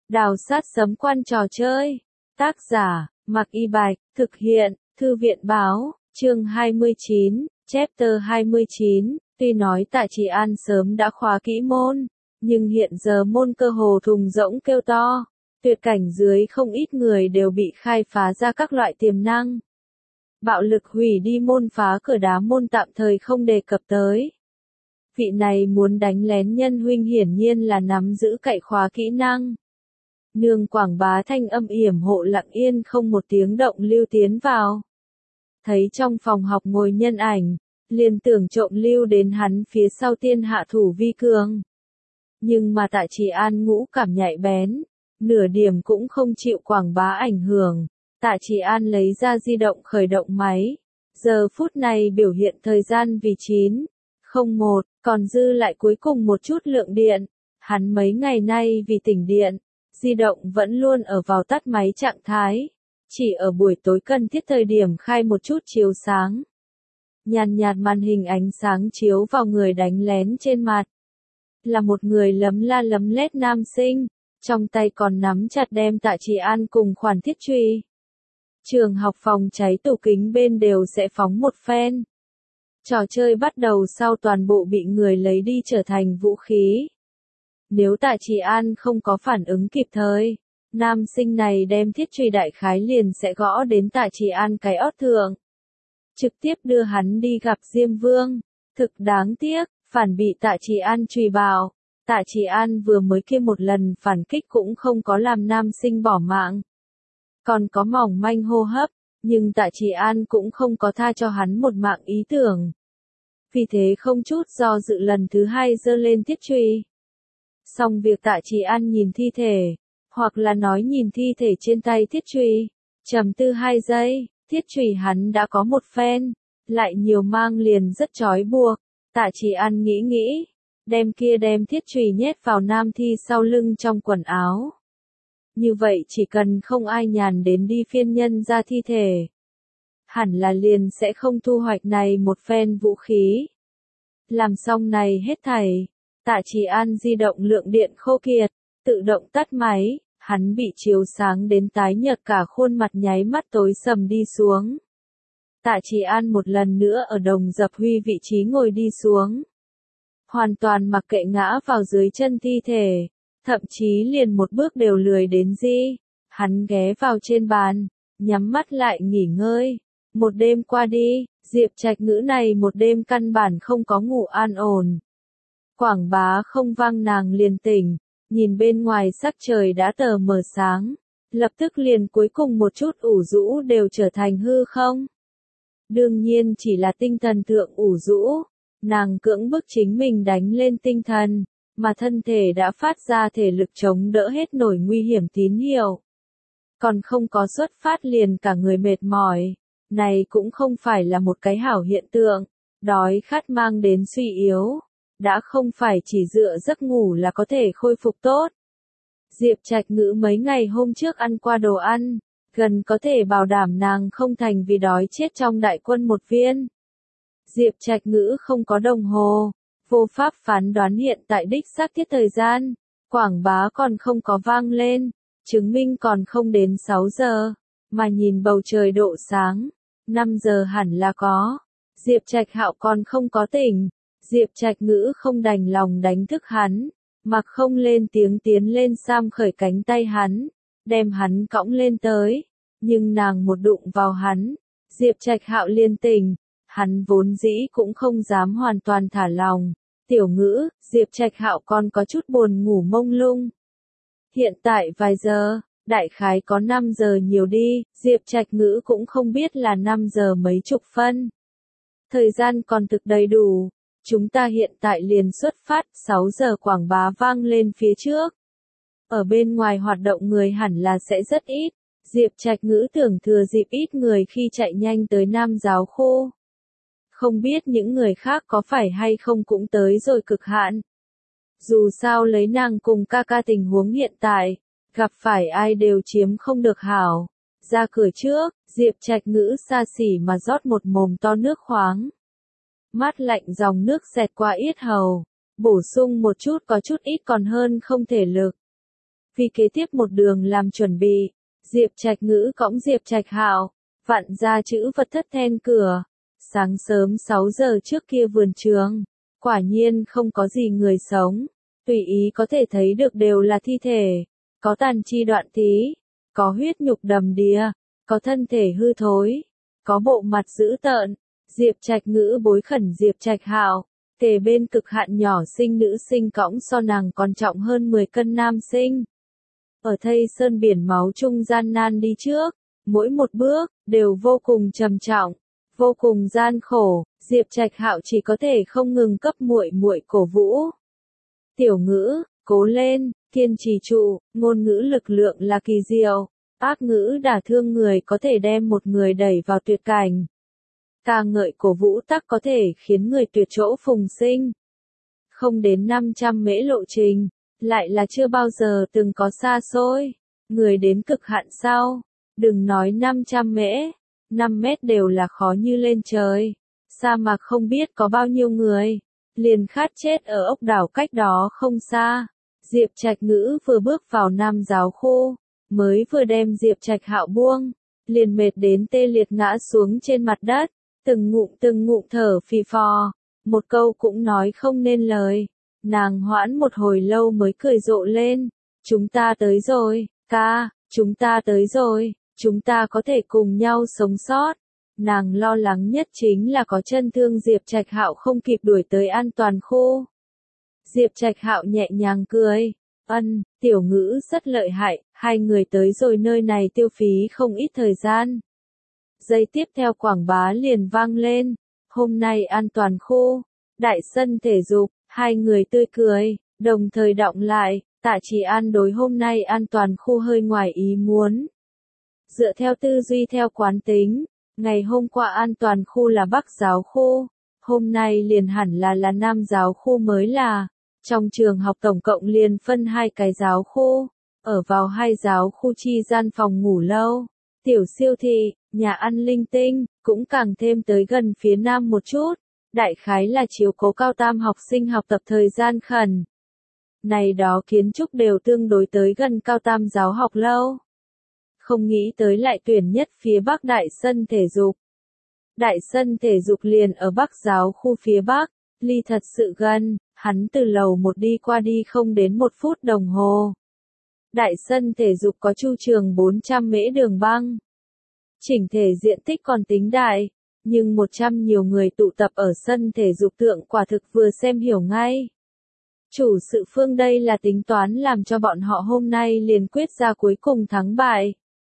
Đào sát sấm quan trò chơi. Tác giả, Mạc Y Bạch, thực hiện, Thư viện Báo, chương 29, chapter 29, tuy nói Tạ Trì An sớm đã khóa kỹ môn, nhưng hiện giờ môn cơ hồ thùng rỗng kêu to, tuyệt cảnh dưới không ít người đều bị khai phá ra các loại tiềm năng. Bạo lực hủy đi môn, phá cửa đá môn tạm thời không đề cập tới. Vị này muốn đánh lén nhân huynh hiển nhiên là nắm giữ cậy khóa kỹ năng. Nương Quảng Bá thanh âm yểm hộ lặng yên không một tiếng động lưu tiến vào. Thấy trong phòng học ngồi nhân ảnh, liền tưởng trộm lưu đến hắn phía sau tiên hạ thủ vi cường. Nhưng mà Tạ Trì An ngũ cảm nhạy bén, nửa điểm cũng không chịu Quảng Bá ảnh hưởng. Tạ Trì An lấy ra di động khởi động máy. Giờ phút này biểu hiện thời gian vì 9:01, còn dư lại cuối cùng một chút lượng điện. Hắn mấy ngày nay vì tỉnh điện, di động vẫn luôn ở vào tắt máy trạng thái. Chỉ ở buổi tối cần thiết thời điểm khai một chút chiếu sáng. Nhàn nhạt màn hình ánh sáng chiếu vào người đánh lén trên mặt. Là một người lấm la lấm lét nam sinh, trong tay còn nắm chặt đem Tạ Trì An cùng khoản thiết truy. Trường học phòng cháy tủ kính bên đều sẽ phóng một phen. Trò chơi bắt đầu sau toàn bộ bị người lấy đi trở thành vũ khí. Nếu Tạ Trì An không có phản ứng kịp thời, nam sinh này đem thiết truy đại khái liền sẽ gõ đến Tạ Trì An cái ót thượng. Trực tiếp đưa hắn đi gặp Diêm Vương. Thực đáng tiếc, phản bị Tạ Trì An truy bạo. Tạ Trì An vừa mới kia một lần phản kích cũng không có làm nam sinh bỏ mạng. Còn có mỏng manh hô hấp, nhưng Tạ Trì An cũng không có tha cho hắn một mạng ý tưởng. Vì thế không chút do dự lần thứ hai giơ lên thiết truy. Xong việc Tạ Trì An nhìn thi thể, hoặc là nói nhìn thi thể trên tay thiết truy, trầm tư 2 giây, thiết truy hắn đã có một phen, lại nhiều mang liền rất trói buộc. Tạ Trì An nghĩ, đem thiết truy nhét vào nam thi sau lưng trong quần áo. Như vậy chỉ cần không ai nhàn đến đi phiên nhân ra thi thể, hẳn là liền sẽ không thu hoạch này một phen vũ khí. Làm xong này hết thảy, Tạ Trì An di động lượng điện khô kiệt, tự động tắt máy, hắn bị chiếu sáng đến tái nhợt cả khuôn mặt nháy mắt tối sầm đi xuống. Tạ Trì An một lần nữa ở Đồng Dập Huy vị trí ngồi đi xuống. Hoàn toàn mặc kệ ngã vào dưới chân thi thể, thậm chí liền một bước đều lười đến gì. Hắn ghé vào trên bàn, nhắm mắt lại nghỉ ngơi. Một đêm qua đi, Diệp Trạch Ngữ này một đêm căn bản không có ngủ an ổn. Quảng Bá không vang nàng liền tỉnh, nhìn bên ngoài sắc trời đã tờ mờ sáng, lập tức liền cuối cùng một chút ủ rũ đều trở thành hư không. Đương nhiên chỉ là tinh thần thượng ủ rũ, nàng cưỡng bức chính mình đánh lên tinh thần, mà thân thể đã phát ra thể lực chống đỡ hết nổi nguy hiểm tín hiệu. Còn không có xuất phát liền cả người mệt mỏi, này cũng không phải là một cái hảo hiện tượng, đói khát mang đến suy yếu, đã không phải chỉ dựa giấc ngủ là có thể khôi phục tốt. Diệp Trạch Ngữ mấy ngày hôm trước ăn qua đồ ăn, gần có thể bảo đảm nàng không thành vì đói chết trong đại quân một viên. Diệp Trạch Ngữ không có đồng hồ, vô pháp phán đoán hiện tại đích xác thiết thời gian, Quảng Bá còn không có vang lên, chứng minh còn không đến 6 giờ, mà nhìn bầu trời độ sáng, 5 giờ hẳn là có. Diệp Trạch Hạo còn không có tỉnh, Diệp Trạch Ngữ không đành lòng đánh thức hắn, mặc không lên tiếng tiến lên sam khởi cánh tay hắn, đem hắn cõng lên tới, nhưng nàng một đụng vào hắn, Diệp Trạch Hạo liền tỉnh, hắn vốn dĩ cũng không dám hoàn toàn thả lòng. Tiểu Ngữ, Diệp Trạch Hạo còn có chút buồn ngủ mông lung. Hiện tại vài giờ, đại khái có 5 giờ nhiều đi, Diệp Trạch Ngữ cũng không biết là 5 giờ mấy chục phân. Thời gian còn thực đầy đủ, chúng ta hiện tại liền xuất phát, 6 giờ Quảng Bá vang lên phía trước. Ở bên ngoài hoạt động người hẳn là sẽ rất ít, Diệp Trạch Ngữ tưởng thừa dịp ít người khi chạy nhanh tới Nam Giáo khu. Không biết những người khác có phải hay không cũng tới rồi cực hạn. Dù sao lấy nàng cùng ca ca tình huống hiện tại, gặp phải ai đều chiếm không được hảo. Ra cửa trước, Diệp Trạch Ngữ xa xỉ mà rót một mồm to nước khoáng. Mát lạnh dòng nước xẹt qua yết hầu, bổ sung một chút có chút ít còn hơn không thể lực. vì kế tiếp một đường làm chuẩn bị. Diệp Trạch Ngữ cõng Diệp Trạch Hạo, vặn ra chữ vật thất then cửa. Sáng sớm 6 giờ trước kia vườn trường, quả nhiên không có gì người sống, tùy ý có thể thấy được đều là thi thể, có tàn chi đoạn tí, có huyết nhục đầm đìa, có thân thể hư thối, có bộ mặt dữ tợn. Diệp Trạch Ngữ bối khẩn Diệp Trạch Hạo, kề bên cực hạn nhỏ sinh nữ sinh cõng so nàng còn trọng hơn 10 cân nam sinh. Ở thây sơn biển máu trung gian nan đi trước, mỗi một bước đều vô cùng trầm trọng, vô cùng gian khổ. Diệp Trạch Hạo chỉ có thể không ngừng cấp muội muội cổ vũ. Tiểu Ngữ, cố lên, kiên trì trụ, ngôn ngữ lực lượng là kỳ diệu, ác ngữ đả thương người có thể đem một người đẩy vào tuyệt cảnh. Ca ngợi cổ vũ tắc có thể khiến người tuyệt chỗ phùng sinh. Không đến 500 mễ lộ trình, lại là chưa bao giờ từng có xa xôi, người đến cực hạn sau, đừng nói 500 mễ, 5 mét đều là khó như lên trời. Sa mạc không biết có bao nhiêu người, liền khát chết ở ốc đảo cách đó không xa. Diệp Trạch Ngữ vừa bước vào Nam giáo khu, mới vừa đem Diệp Trạch Hạo buông, liền mệt đến tê liệt ngã xuống trên mặt đất, từng ngụm thở phì phò, một câu cũng nói không nên lời. Nàng hoãn một hồi lâu mới cười rộ lên, chúng ta tới rồi, ca, chúng ta tới rồi, chúng ta có thể cùng nhau sống sót. Nàng lo lắng nhất chính là có chân thương Diệp Trạch Hạo không kịp đuổi tới an toàn khu. Diệp Trạch Hạo nhẹ nhàng cười, Tiểu Ngữ rất lợi hại, hai người tới rồi nơi này tiêu phí không ít thời gian. Giây tiếp theo quảng bá liền vang lên, hôm nay an toàn khu, đại sân thể dục, hai người tươi cười, đồng thời đọng lại, Tạ Chỉ An đối hôm nay an toàn khu hơi ngoài ý muốn. Dựa theo tư duy theo quán tính, ngày hôm qua an toàn khu là Bắc giáo khu, hôm nay liền hẳn là Nam giáo khu mới là. Trong trường học tổng cộng liền phân hai cái giáo khu, ở vào hai giáo khu chi gian phòng ngủ lâu, tiểu siêu thị, nhà ăn linh tinh, cũng càng thêm tới gần phía Nam một chút, đại khái là chiếu cố cao tam học sinh học tập thời gian khẩn. Này đó kiến trúc đều tương đối tới gần cao tam giáo học lâu. Không nghĩ tới lại tuyển nhất phía Bắc đại sân thể dục. Đại sân thể dục liền ở Bắc giáo khu phía Bắc, ly thật sự gần, hắn từ lầu 1 đi qua đi không đến 1 phút đồng hồ. Đại sân thể dục có chu trường 400 mễ đường băng. Chỉnh thể diện tích còn tính đại, nhưng 100 nhiều người tụ tập ở sân thể dục thượng quả thực vừa xem hiểu ngay. Chủ sự phương đây là tính toán làm cho bọn họ hôm nay liền quyết ra cuối cùng thắng bại.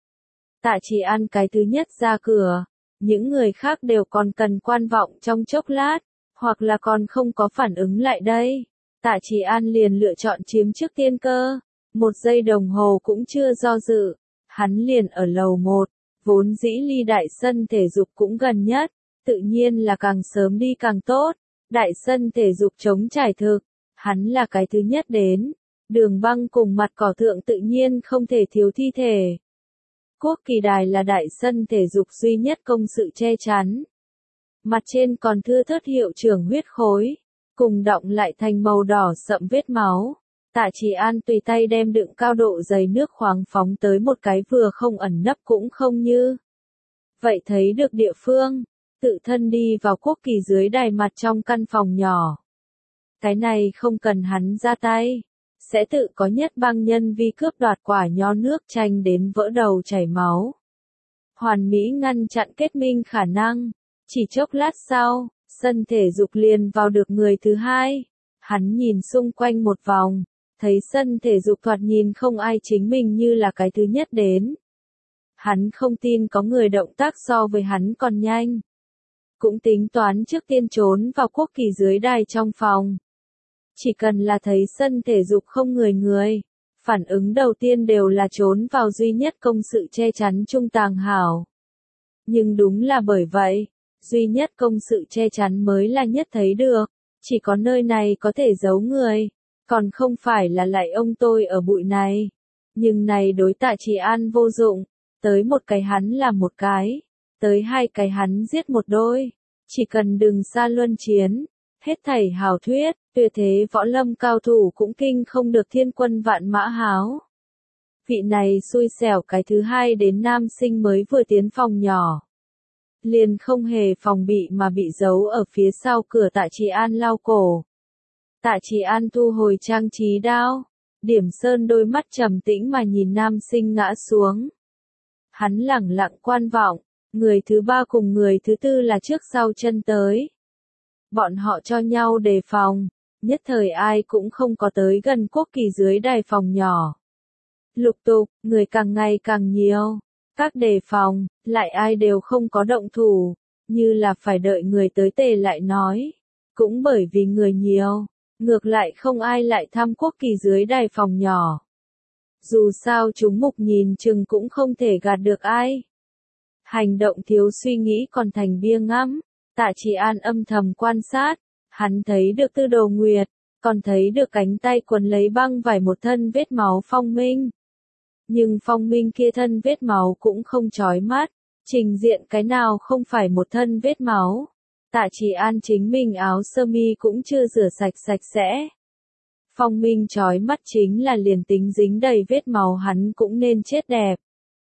Tạ Chỉ An cái thứ nhất ra cửa, những người khác đều còn cần quan vọng trong chốc lát, hoặc là còn không có phản ứng lại đây. Tạ Chỉ An liền lựa chọn chiếm trước tiên cơ, 1 giây đồng hồ cũng chưa do dự, hắn liền ở lầu 1, vốn dĩ ly đại sân thể dục cũng gần nhất, tự nhiên là càng sớm đi càng tốt, đại sân thể dục trống trải thực, hắn là cái thứ nhất đến, đường băng cùng mặt cỏ thượng tự nhiên không thể thiếu thi thể. Quốc kỳ đài là đại sân thể dục duy nhất công sự che chắn. Mặt trên còn thưa thớt hiệu trưởng huyết khối, cùng đọng lại thành màu đỏ sậm vết máu. Tạ Chỉ An tùy tay đem đựng cao độ dày nước khoáng phóng tới một cái vừa không ẩn nấp cũng không như. Vậy thấy được địa phương, tự thân đi vào quốc kỳ dưới đài mặt trong căn phòng nhỏ. Cái này không cần hắn ra tay, sẽ tự có nhất bang nhân vi cướp đoạt quả nho nước tranh đến vỡ đầu chảy máu. Hoàn mỹ ngăn chặn kết minh khả năng. Chỉ chốc lát sau, sân thể dục liền vào được người thứ hai. Hắn nhìn xung quanh một vòng, thấy sân thể dục thoạt nhìn không ai chính mình như là cái thứ nhất đến. Hắn không tin có người động tác so với hắn còn nhanh. Cũng tính toán trước tiên trốn vào quốc kỳ dưới đài trong phòng. Chỉ cần là thấy sân thể dục không người, phản ứng đầu tiên đều là trốn vào duy nhất công sự che chắn trung tàng hảo. Nhưng đúng là bởi vậy, duy nhất công sự che chắn mới là nhất thấy được, chỉ có nơi này có thể giấu người, còn không phải là lại ông tôi ở bụi này. Nhưng này đối Tạ Chỉ An vô dụng, tới một cái hắn là một cái, tới hai cái hắn giết một đôi, chỉ cần đừng xa luân chiến, hết thảy hào thuyết, tuyệt thế võ lâm cao thủ cũng kinh không được thiên quân vạn mã háo. Vị này xui xẻo cái thứ hai đến nam sinh mới vừa tiến phòng nhỏ. Liền không hề phòng bị mà bị giấu ở phía sau cửa. Tạ Trì An lau cổ. Tạ Trì An thu hồi trang trí đao. Điểm Sơn đôi mắt trầm tĩnh mà nhìn nam sinh ngã xuống. Hắn lẳng lặng quan vọng, người thứ ba cùng người thứ tư là trước sau chân tới. Bọn họ cho nhau đề phòng, nhất thời ai cũng không có tới gần Quốc Kỳ dưới đài phòng nhỏ. Lục tục, người càng ngày càng nhiều, các đề phòng, lại ai đều không có động thủ, như là phải đợi người tới tề lại nói. Cũng bởi vì người nhiều, ngược lại không ai lại thăm Quốc Kỳ dưới đài phòng nhỏ. Dù sao chúng mục nhìn chừng cũng không thể gạt được ai. Hành động thiếu suy nghĩ còn thành bia ngắm. Tạ Trì An âm thầm quan sát, hắn thấy được Tư Đồ Nguyệt, còn thấy được cánh tay quấn lấy băng vải một thân vết máu Phong Minh. Nhưng Phong Minh kia thân vết máu cũng không chói mắt, trình diện cái nào không phải một thân vết máu. Tạ Trì An chính mình áo sơ mi cũng chưa rửa sạch sạch sẽ. Phong Minh chói mắt chính là liền tính dính đầy vết máu hắn cũng nên chết đẹp.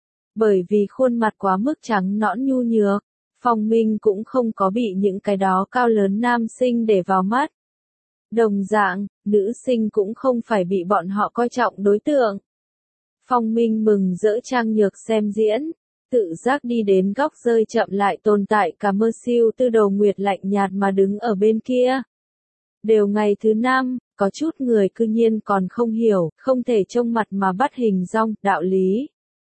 Bởi vì khuôn mặt quá mức trắng nõn nhu nhược, Phong Minh cũng không có bị những cái đó cao lớn nam sinh để vào mắt. Đồng dạng, nữ sinh cũng không phải bị bọn họ coi trọng đối tượng. Phong Minh mừng rỡ trang nhược xem diễn, tự giác đi đến góc rơi chậm lại tồn tại cả mơ siêu. Tư Đồ Nguyệt lạnh nhạt mà đứng ở bên kia. Đều ngày thứ năm, có chút người cư nhiên còn không hiểu, không thể trông mặt mà bắt hình dong, đạo lý.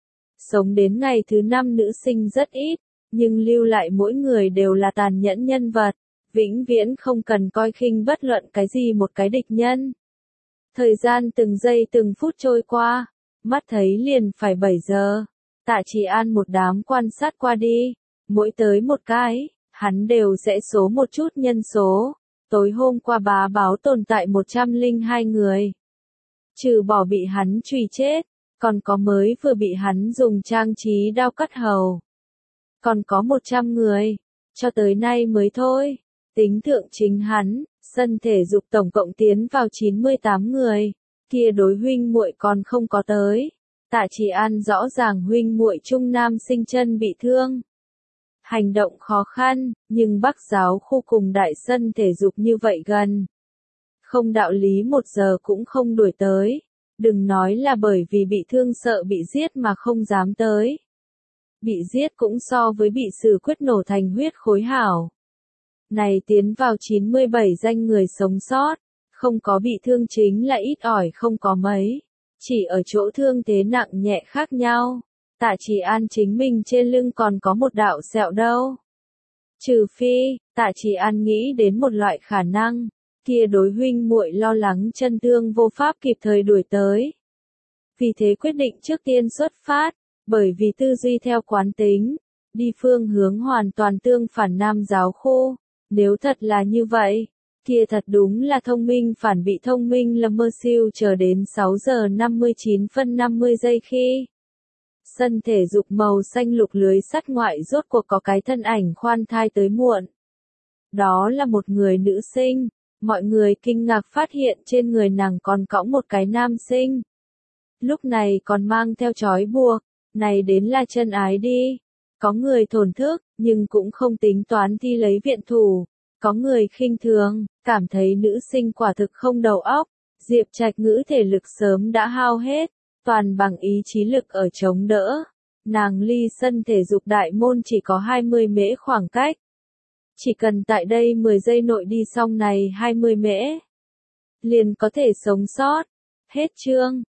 Sống đến ngày thứ năm nữ sinh rất ít, nhưng lưu lại mỗi người đều là tàn nhẫn nhân vật, vĩnh viễn không cần coi khinh bất luận cái gì một cái địch nhân. Thời gian từng giây từng phút trôi qua, mắt thấy liền phải 7 giờ, Tạ Trì An một đám quan sát qua đi, mỗi tới một cái, hắn đều sẽ số một chút nhân số. Tối hôm qua bá báo tồn tại 102 người. Trừ bỏ bị hắn truy chết, còn có mới vừa bị hắn dùng trang trí đao cắt hầu. Còn có 100 người, cho tới nay mới thôi. Tính thượng chính hắn, sân thể dục tổng cộng tiến vào 98 người, kia đối huynh muội còn không có tới. Tạ Trì An rõ ràng huynh muội trung nam sinh chân bị thương. Hành động khó khăn, nhưng Bắc giáo khu cùng đại sân thể dục như vậy gần. Không đạo lý 1 giờ cũng không đuổi tới. Đừng nói là bởi vì bị thương sợ bị giết mà không dám tới. Bị giết cũng so với bị xử quyết nổ thành huyết khối hảo. Này tiến vào 97 danh người sống sót, không có bị thương chính là ít ỏi không có mấy. Chỉ ở chỗ thương thế nặng nhẹ khác nhau. Tạ Trì An chính mình trên lưng còn có một đạo sẹo đâu. Trừ phi, Tạ Trì An nghĩ đến một loại khả năng, kia đối huynh muội lo lắng chân thương vô pháp kịp thời đuổi tới. Vì thế quyết định trước tiên xuất phát, bởi vì tư duy theo quán tính, đi phương hướng hoàn toàn tương phản nam giáo khu. Nếu thật là như vậy, kia thật đúng là thông minh phản bị thông minh là mơ siêu chờ đến 6 giờ 59 phân 50 giây khi. Sân thể dục màu xanh lục lưới sắt ngoại rốt cuộc có cái thân ảnh khoan thai tới muộn. Đó là một người nữ sinh, mọi người kinh ngạc phát hiện trên người nàng còn cõng một cái nam sinh. Lúc này còn mang theo trói buộc, này đến là chân ái đi. Có người thổn thức, nhưng cũng không tính toán thi lấy viện thủ. Có người khinh thường, cảm thấy nữ sinh quả thực không đầu óc. Diệp Trạch Ngữ thể lực sớm đã hao hết, toàn bằng ý chí lực ở chống đỡ. Nàng ly sân thể dục đại môn chỉ có 20 mễ khoảng cách. Chỉ cần tại đây 10 giây nội đi xong này 20 mễ, liền có thể sống sót. Hết chương.